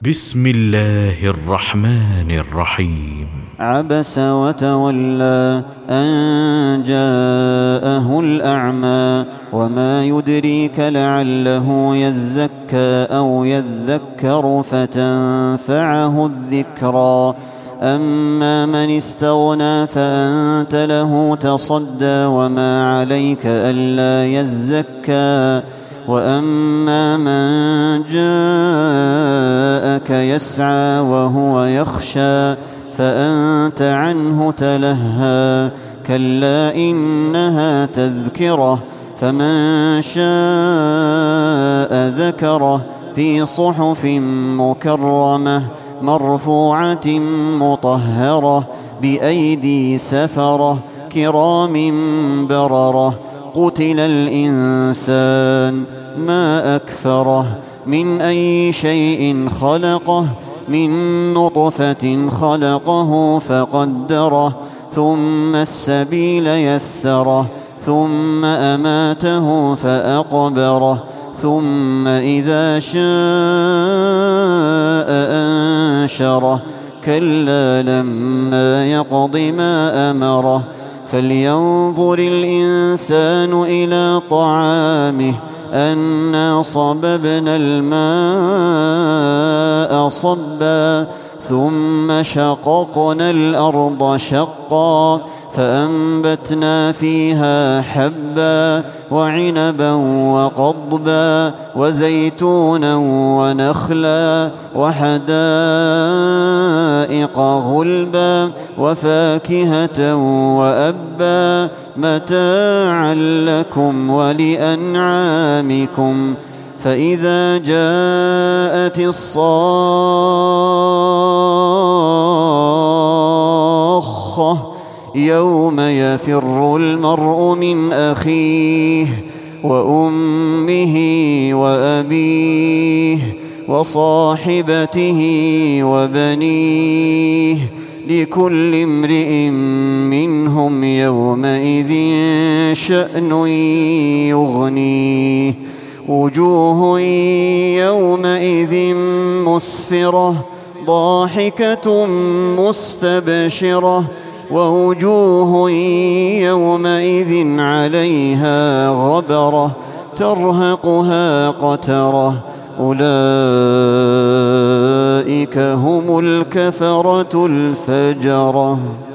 بسم الله الرحمن الرحيم. عبس وتولى أن جاءه الأعمى وما يدريك لعله يزكى أو يذكر فتنفعه الذكرى أما من استغنى فأنت له تصدى وما عليك ألا يزكى وأما من جاءك يسعى وهو يخشى فأنت عنه تلهى كلا إنها تذكرة فمن شاء ذكره في صحف مكرمة مرفوعة مطهرة بأيدي سفرة كرام بررة قتل الإنسان ما أكفره من أي شيء خلقه من نطفة خلقه فقدره ثم السبيل يسره ثم أماته فأقبره ثم إذا شاء أنشره كلا لما يقض ما أمره فلينظر الإنسان إلى طعامه أنا صببنا الماء صبا ثم شققنا الأرض شقا فأنبتنا فيها حبا وعنبا وقضبا وزيتونا ونخلا وحدائق غلبا وفاكهة وأبا متاعا لكم ولأنعامكم فإذا جاءت الصاخة يوم يفر المرء من أخيه وأمه وأبيه وصاحبته وبنيه لكل امرئ منهم يومئذ شأن يغنيه وجوه يومئذ عليها ضاحكة مستبشرة ووجوه يومئذ عليها غبرة ترهقها قترة أولئك هم الكفرة الفجرة.